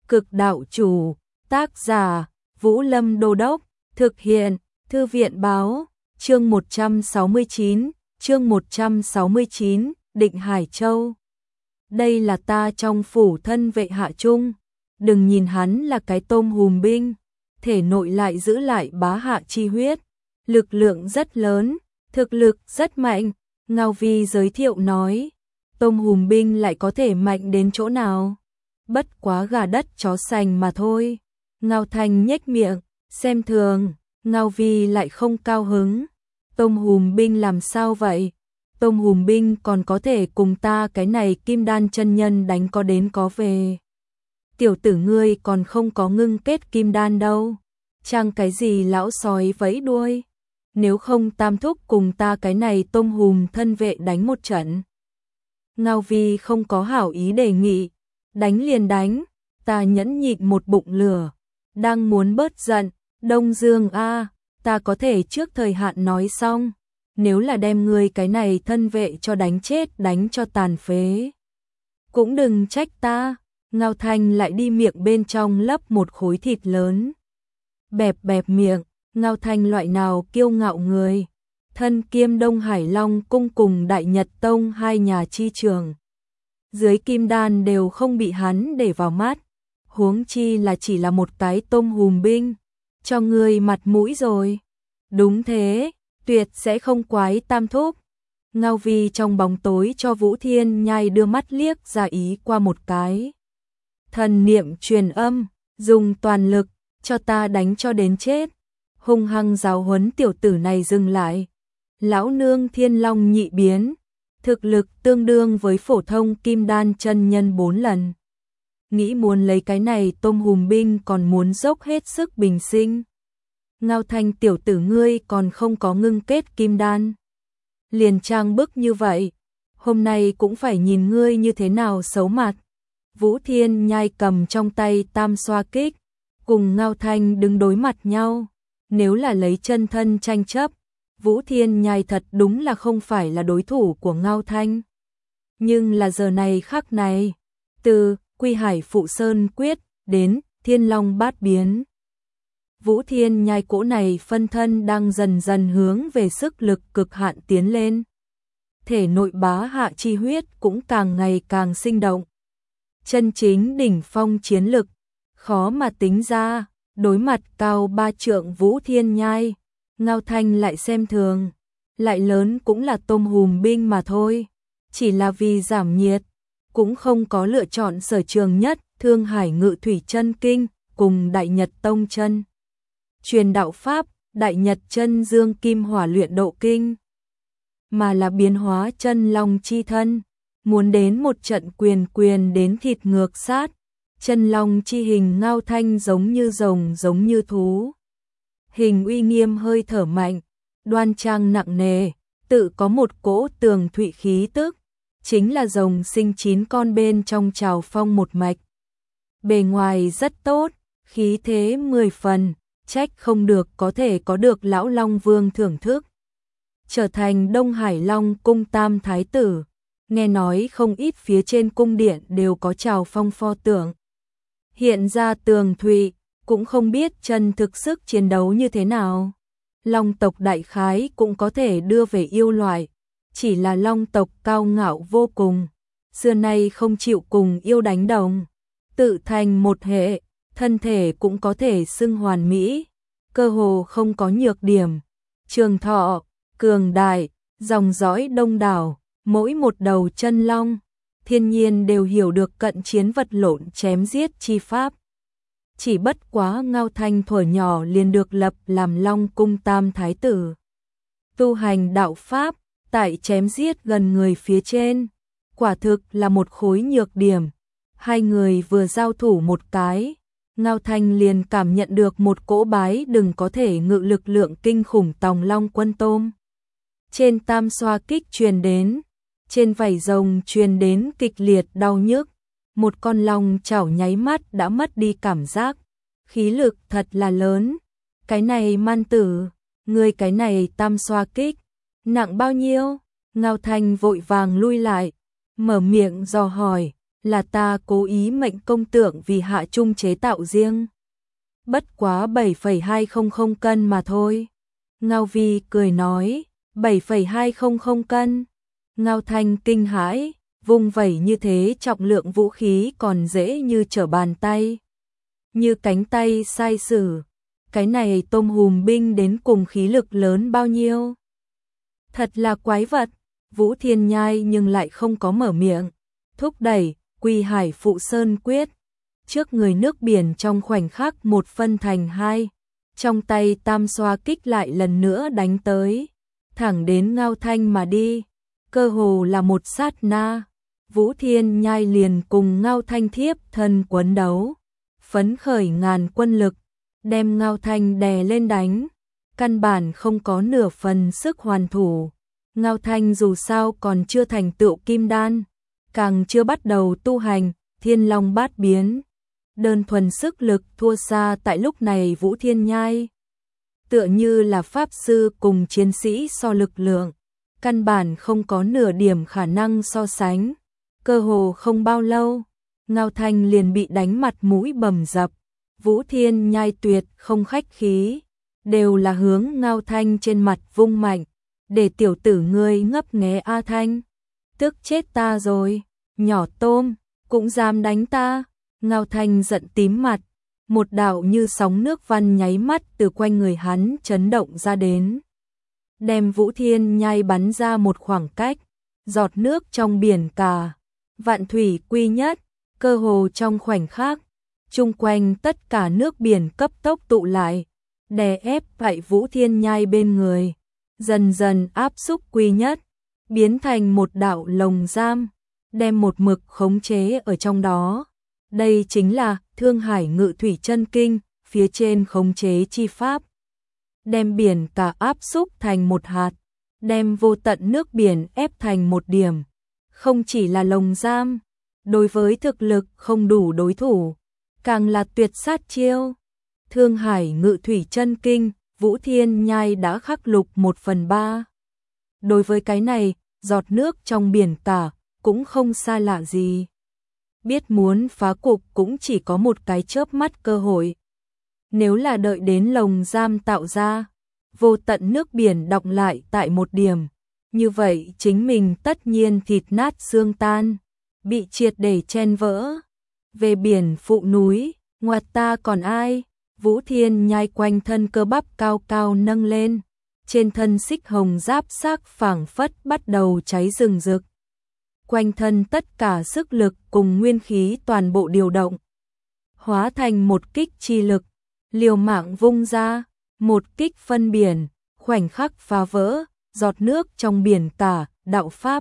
Cực đạo chủ, tác giả, Vũ Lâm Đô Đốc, thực hiện, Thư viện báo, chương 169, Định Hải Châu. Đây là ta trong phủ thân vệ hạ trung, đừng nhìn hắn là cái tôm hùm binh, thể nội lại giữ lại bá hạ chi huyết, lực lượng rất lớn, thực lực rất mạnh. Ngao Vi giới thiệu nói, tôm hùm binh lại có thể mạnh đến chỗ nào? Bất quá gà đất chó sành mà thôi. Ngao Thanh nhếch miệng, xem thường. Ngao Vi lại không cao hứng. Tôm hùm binh làm sao vậy? Tôm hùm binh còn có thể cùng ta cái này kim đan chân nhân đánh có đến có về. Tiểu tử ngươi còn không có ngưng kết kim đan đâu. Chăng cái gì lão sói vẫy đuôi? Nếu không tam thúc cùng ta cái này tôm hùm thân vệ đánh một trận. Ngao Vi không có hảo ý đề nghị. Đánh liền đánh, ta nhẫn nhịn một bụng lửa. Đang muốn bớt giận, Đông Dương a, ta có thể trước thời hạn nói xong. Nếu là đem ngươi cái này thân vệ cho đánh chết, đánh cho tàn phế. Cũng đừng trách ta. Ngao Thanh lại đi miệng bên trong lấp một khối thịt lớn. Bẹp bẹp miệng, Ngao Thanh loại nào kiêu ngạo người. Thân kiêm Đông Hải Long cung cùng Đại Nhật Tông hai nhà chi trường. Dưới kim đan đều không bị hắn để vào mắt. Huống chi là chỉ là một cái tôm hùm binh. Cho ngươi mặt mũi rồi. Đúng thế, tuyệt sẽ không quái tam thúc. Ngao Vi trong bóng tối cho Vũ Thiên Nhai đưa mắt liếc ra ý qua một cái. Thần niệm truyền âm, dùng toàn lực, cho ta đánh cho đến chết. Hung hăng giáo huấn tiểu tử này dừng lại. Lão nương Thiên Long nhị biến, thực lực tương đương với phổ thông kim đan chân nhân 4 lần. Nghĩ muốn lấy cái này tôm hùm binh còn muốn dốc hết sức bình sinh. Ngao Thanh tiểu tử ngươi còn không có ngưng kết kim đan. Liền trang bức như vậy, hôm nay cũng phải nhìn ngươi như thế nào xấu mặt. Vũ Thiên Nhai cầm trong tay tam xoa kích, cùng Ngao Thanh đứng đối mặt nhau. Nếu là lấy chân thân tranh chấp, Vũ Thiên Nhai thật đúng là không phải là đối thủ của Ngao Thanh. Nhưng là giờ này khắc này, từ Quy Hải Phụ Sơn Quyết đến Thiên Long Bát Biến. Vũ Thiên Nhai cỗ này phân thân đang dần dần hướng về sức lực cực hạn tiến lên. Thể nội bá hạ chi huyết cũng càng ngày càng sinh động. Chân chính đỉnh phong chiến lực, khó mà tính ra, đối mặt cao 3 trượng Vũ Thiên Nhai. Ngao Thanh lại xem thường, lại lớn cũng là tôm hùm binh mà thôi, chỉ là vì giảm nhiệt, cũng không có lựa chọn sở trường nhất Thương Hải Ngự Thủy Chân Kinh cùng Đại Nhật Tông Chân Truyền Đạo Pháp, Đại Nhật Chân Dương Kim Hỏa Luyện Độ Kinh, mà là biến hóa chân long chi thân, muốn đến một trận quyền quyền đến thịt ngược sát. Chân long chi hình Ngao Thanh giống như rồng giống như thú. Hình uy nghiêm hơi thở mạnh, đoan trang nặng nề, tự có một cỗ tường thụy khí tức, chính là rồng sinh 9 con bên trong trào phong một mạch. Bề ngoài rất tốt, khí thế 10 phần, trách không được có thể có được lão Long Vương thưởng thức. Trở thành Đông Hải Long cung tam thái tử, nghe nói không ít phía trên cung điện đều có trào phong pho tượng. Hiện ra tường thụy, cũng không biết chân thực sức chiến đấu như thế nào. Long tộc đại khái cũng có thể đưa về yêu loại, chỉ là long tộc cao ngạo vô cùng, xưa nay không chịu cùng yêu đánh đồng, tự thành một hệ, thân thể cũng có thể xưng hoàn mỹ, cơ hồ không có nhược điểm, trường thọ, cường đại, dòng dõi đông đảo, mỗi một đầu chân long, thiên nhiên đều hiểu được cận chiến vật lộn chém giết chi pháp. Chỉ bất quá Ngao Thanh thuở nhỏ liền được lập làm Long cung tam thái tử. Tu hành đạo pháp, tại chém giết gần người phía trên, quả thực là một khối nhược điểm. Hai người vừa giao thủ một cái, Ngao Thanh liền cảm nhận được một cỗ bái đừng có thể ngự lực lượng kinh khủng tòng long quân tôm. Trên tam xoa kích truyền đến, trên vảy rồng truyền đến kịch liệt đau nhức. Một con long chảo nháy mắt đã mất đi cảm giác, khí lực thật là lớn. Cái này man tử, người cái này tam xoa kích, nặng bao nhiêu? Ngao Thanh vội vàng lui lại, mở miệng dò hỏi, là ta cố ý mệnh công tượng vì Hạ Trung chế tạo riêng. Bất quá 7,200 cân mà thôi. Ngao Vi cười nói, 7,200 cân. Ngao Thanh kinh hãi, vung vẩy như thế trọng lượng vũ khí còn dễ như trở bàn tay. Như cánh tay sai sử, cái này tôm hùm binh đến cùng khí lực lớn bao nhiêu. Thật là quái vật, Vũ Thiên Nhai nhưng lại không có mở miệng, thúc đẩy, Quy Hải Phụ Sơn quyết. Trước người nước biển trong khoảnh khắc một phân thành hai, trong tay tam xoa kích lại lần nữa đánh tới, thẳng đến Ngao Thanh mà đi, cơ hồ là một sát na. Vũ Thiên Nhai liền cùng Ngao Thanh thiếp thân quấn đấu, phấn khởi ngàn quân lực, đem Ngao Thanh đè lên đánh, căn bản không có nửa phần sức hoàn thủ. Ngao Thanh dù sao còn chưa thành tựu kim đan, càng chưa bắt đầu tu hành Thiên Long bát biến, đơn thuần sức lực thua xa tại lúc này Vũ Thiên Nhai. Tựa như là pháp sư cùng chiến sĩ so lực lượng, căn bản không có nửa điểm khả năng so sánh. Cơ hồ không bao lâu, Ngao Thanh liền bị đánh mặt mũi bầm dập. Vũ Thiên Nhai tuyệt không khách khí, đều là hướng Ngao Thanh trên mặt vung mạnh, để tiểu tử ngươi ngấp nghé A Thanh. Tức chết ta rồi, nhỏ tôm, cũng dám đánh ta. Ngao Thanh giận tím mặt, một đạo như sóng nước văn nháy mắt từ quanh người hắn chấn động ra đến, đem Vũ Thiên Nhai bắn ra một khoảng cách, giọt nước trong biển cả, vạn thủy quy nhất, cơ hồ trong khoảnh khắc, chung quanh tất cả nước biển cấp tốc tụ lại, đè ép tại Vũ Thiên Nhai bên người, dần dần áp xúc quy nhất, biến thành một đạo lồng giam, đem một mực khống chế ở trong đó. Đây chính là Thương Hải Ngự Thủy Chân Kinh, phía trên khống chế chi pháp. Đem biển cả áp xúc thành một hạt, đem vô tận nước biển ép thành một điểm. Không chỉ là lồng giam, đối với thực lực không đủ đối thủ, càng là tuyệt sát chiêu. Thương Hải Ngự Thủy Chân Kinh, Vũ Thiên Nhai đã khắc lục 1/3. Đối với cái này, giọt nước trong biển cả cũng không xa lạ gì. Biết muốn phá cục cũng chỉ có một cái chớp mắt cơ hội. Nếu là đợi đến lồng giam tạo ra, vô tận nước biển đọng lại tại một điểm, như vậy chính mình tất nhiên thịt nát xương tan, bị triệt để chen vỡ. Về biển phụ núi, ngoặt ta còn ai? Vũ Thiên Nhai quanh thân cơ bắp cao cao nâng lên, trên thân xích hồng giáp xác phảng phất bắt đầu cháy rừng rực. Quanh thân tất cả sức lực cùng nguyên khí toàn bộ điều động, hóa thành một kích chi lực, liều mạng vung ra, một kích phân biển, khoảnh khắc phá vỡ, giọt nước trong biển cả, đạo pháp.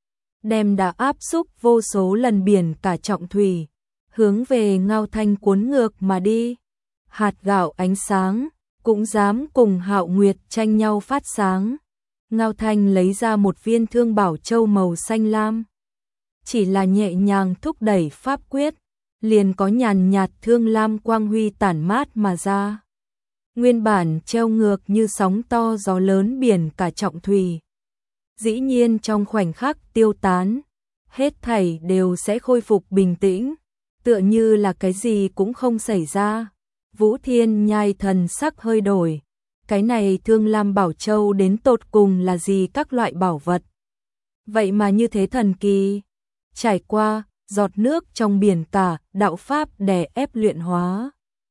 Đem đã áp xúc vô số lần biển cả trọng thủy, hướng về Ngao Thanh cuốn ngược mà đi. Hạt gạo ánh sáng, cũng dám cùng Hạo Nguyệt tranh nhau phát sáng. Ngao Thanh lấy ra một viên Thương Bảo Châu màu xanh lam. Chỉ là nhẹ nhàng thúc đẩy pháp quyết, liền có nhàn nhạt thương lam quang huy tản mát mà ra. Nguyên bản treo ngược như sóng to gió lớn biển cả trọng thủy, dĩ nhiên trong khoảnh khắc tiêu tán, hết thảy đều sẽ khôi phục bình tĩnh, tựa như là cái gì cũng không xảy ra. Vũ Thiên Nhai thần sắc hơi đổi, cái này Thương Lam Bảo Châu đến tột cùng là gì các loại bảo vật? Vậy mà như thế thần kỳ, trải qua giọt nước trong biển cả, đạo pháp đè ép luyện hóa,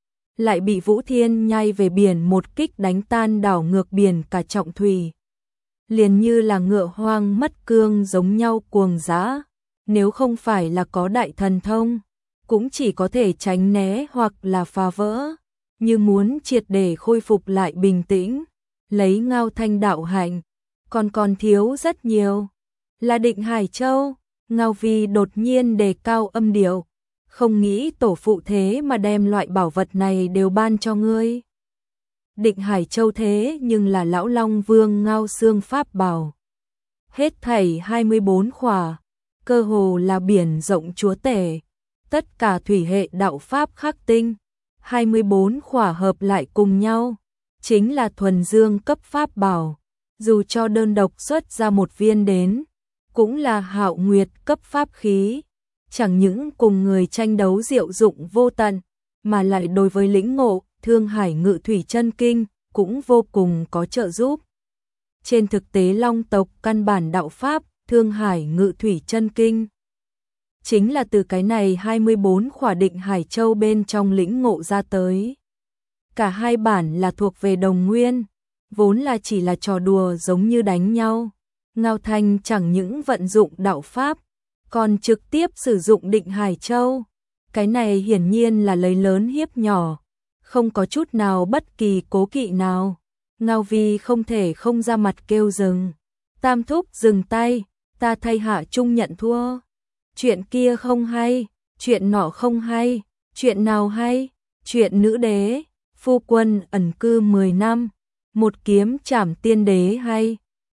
lại bị Vũ Thiên Nhai về biển một kích đánh tan đảo ngược biển cả trọng thủy. Liền như là ngựa hoang mất cương giống nhau cuồng dã, nếu không phải là có đại thần thông, cũng chỉ có thể tránh né hoặc là phá vỡ, như muốn triệt để khôi phục lại bình tĩnh, lấy Ngao Thanh đạo hạnh, còn thiếu rất nhiều. Là Định Hải Châu. Ngao Vi đột nhiên đề cao âm điệu, không nghĩ tổ phụ thế mà đem loại bảo vật này đều ban cho ngươi. Định Hải Châu thế nhưng là lão Long Vương Ngao Xương pháp bảo. Hết thảy 24 khỏa, cơ hồ là biển rộng chúa tể, tất cả thủy hệ đạo pháp khắc tinh, 24 khỏa hợp lại cùng nhau, chính là thuần dương cấp pháp bảo, dù cho đơn độc xuất ra một viên đến, cũng là Hạo Nguyệt cấp pháp khí, chẳng những cùng người tranh đấu diệu dụng vô tận, mà lại đối với lĩnh ngộ Thương Hải Ngự Thủy Chân Kinh cũng vô cùng có trợ giúp. Trên thực tế Long tộc căn bản đạo pháp Thương Hải Ngự Thủy Chân Kinh chính là từ cái này 24 khỏa Định Hải Châu bên trong lĩnh ngộ ra tới. Cả hai bản là thuộc về đồng nguyên, vốn là chỉ là trò đùa giống như đánh nhau. Ngao Thanh chẳng những vận dụng đạo pháp, còn trực tiếp sử dụng Định Hải Châu. Cái này hiển nhiên là lấy lớn hiếp nhỏ, không có chút nào bất kỳ cố kỵ nào. Ngao Vi không thể không ra mặt kêu dừng. Tam thúc dừng tay, ta thay Hạ Trung nhận thua. Chuyện kia không hay, chuyện nọ không hay, chuyện nào hay? Chuyện nữ đế, phu quân ẩn cư 10 năm, một kiếm trảm tiên đế hay?